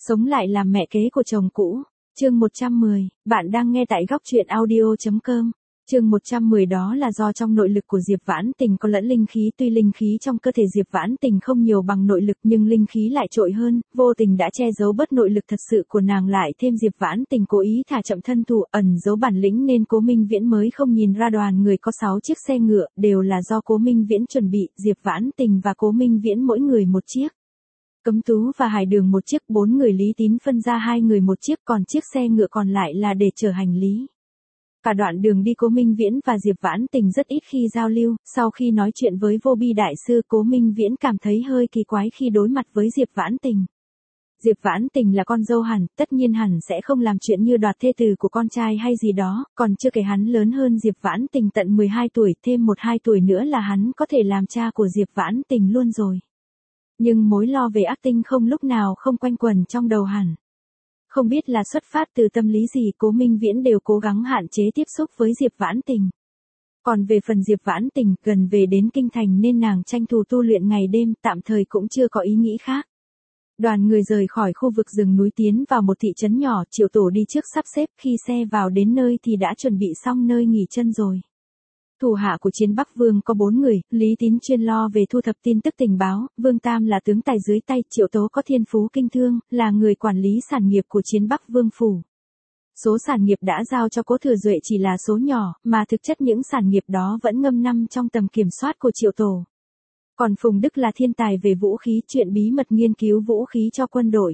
Sống lại làm mẹ kế của chồng cũ. Chương 110, bạn đang nghe tại góc truyện audio.com. Chương 110 đó là do trong nội lực của Diệp Vãn Tình có lẫn linh khí, tuy linh khí trong cơ thể Diệp Vãn Tình không nhiều bằng nội lực nhưng linh khí lại trội hơn, vô tình đã che giấu bớt nội lực thật sự của nàng, lại thêm Diệp Vãn Tình cố ý thả chậm thân thủ, ẩn giấu bản lĩnh nên Cố Minh Viễn mới không nhìn ra đoàn người có 6 chiếc xe ngựa, đều là do Cố Minh Viễn chuẩn bị, Diệp Vãn Tình và Cố Minh Viễn mỗi người một chiếc. Cấm Tú và Hải Đường một chiếc, 4 người Lý Tín phân ra 2 người một chiếc, còn chiếc xe ngựa còn lại là để chở hành lý. Cả đoạn đường đi Cố Minh Viễn và Diệp Vãn Tình rất ít khi giao lưu, sau khi nói chuyện với Vô Bi Đại Sư, Cố Minh Viễn cảm thấy hơi kỳ quái khi đối mặt với Diệp Vãn Tình. Diệp Vãn Tình là con dâu hẳn, tất nhiên hẳn sẽ không làm chuyện như đoạt thê tử của con trai hay gì đó, còn chưa kể hắn lớn hơn Diệp Vãn Tình tận 12 tuổi, thêm 1-2 tuổi nữa là hắn có thể làm cha của Diệp Vãn Tình luôn rồi. Nhưng mối lo về ác tinh không lúc nào không quanh quẩn trong đầu hẳn. Không biết là xuất phát từ tâm lý gì, Cố Minh Viễn đều cố gắng hạn chế tiếp xúc với Diệp Vãn Tình. Còn về phần Diệp Vãn Tình, gần về đến kinh thành nên nàng tranh thủ tu luyện ngày đêm, tạm thời cũng chưa có ý nghĩ khác. Đoàn người rời khỏi khu vực rừng núi tiến vào một thị trấn nhỏ, Triệu Tổ đi trước sắp xếp, khi xe vào đến nơi thì đã chuẩn bị xong nơi nghỉ chân rồi. Thủ hạ của Chiến Bắc Vương có 4 người, Lý Tín chuyên lo về thu thập tin tức tình báo, Vương Tam là tướng tài dưới tay, Triệu Tố có thiên phú kinh thương, là người quản lý sản nghiệp của Chiến Bắc Vương phủ. Số sản nghiệp đã giao cho Cố Thừa Duệ chỉ là số nhỏ, mà thực chất những sản nghiệp đó vẫn ngâm năm trong tầm kiểm soát của Triệu Tổ. Còn Phùng Đức là thiên tài về vũ khí, chuyện bí mật nghiên cứu vũ khí cho quân đội.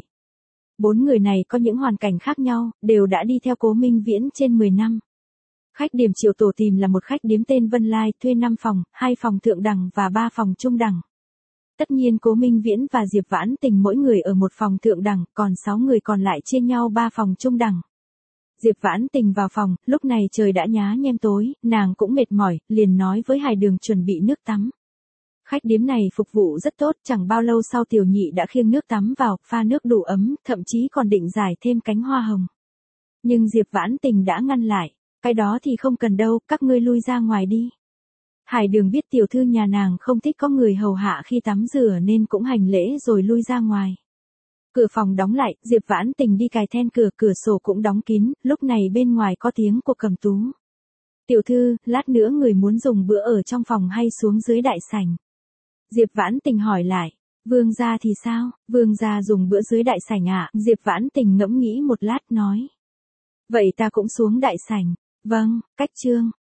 4 người này có những hoàn cảnh khác nhau, đều đã đi theo Cố Minh Viễn trên 10 năm. Khách điểm Triệu Tổ tìm là một khách điếm tên Vân Lai, thuê 5 phòng, 2 phòng thượng đẳng và 3 phòng trung đẳng. Tất nhiên Cố Minh Viễn và Diệp Vãn Tình mỗi người ở một phòng thượng đẳng, còn 6 người còn lại chia nhau 3 phòng trung đẳng. Diệp Vãn Tình vào phòng, lúc này trời đã nhá nhem tối, nàng cũng mệt mỏi, liền nói với Hải Đường chuẩn bị nước tắm. Khách điếm này phục vụ rất tốt, chẳng bao lâu sau Tiểu Nhị đã khiêng nước tắm vào, pha nước đủ ấm, thậm chí còn định rải thêm cánh hoa hồng. Nhưng Diệp Vãn Tình đã ngăn lại. Cái đó thì không cần đâu, các ngươi lui ra ngoài đi. Hải Đường biết tiểu thư nhà nàng không thích có người hầu hạ khi tắm rửa nên cũng hành lễ rồi lui ra ngoài. Cửa phòng đóng lại, Diệp Vãn Tình đi cài then cửa, cửa sổ cũng đóng kín, lúc này bên ngoài có tiếng của Cẩm Tú. Tiểu thư, lát nữa người muốn dùng bữa ở trong phòng hay xuống dưới đại sảnh? Diệp Vãn Tình hỏi lại. Vương gia thì sao? Vương gia dùng bữa dưới đại sảnh ạ? Diệp Vãn Tình ngẫm nghĩ một lát nói. Vậy ta cũng xuống đại sảnh. Vâng, cách chương.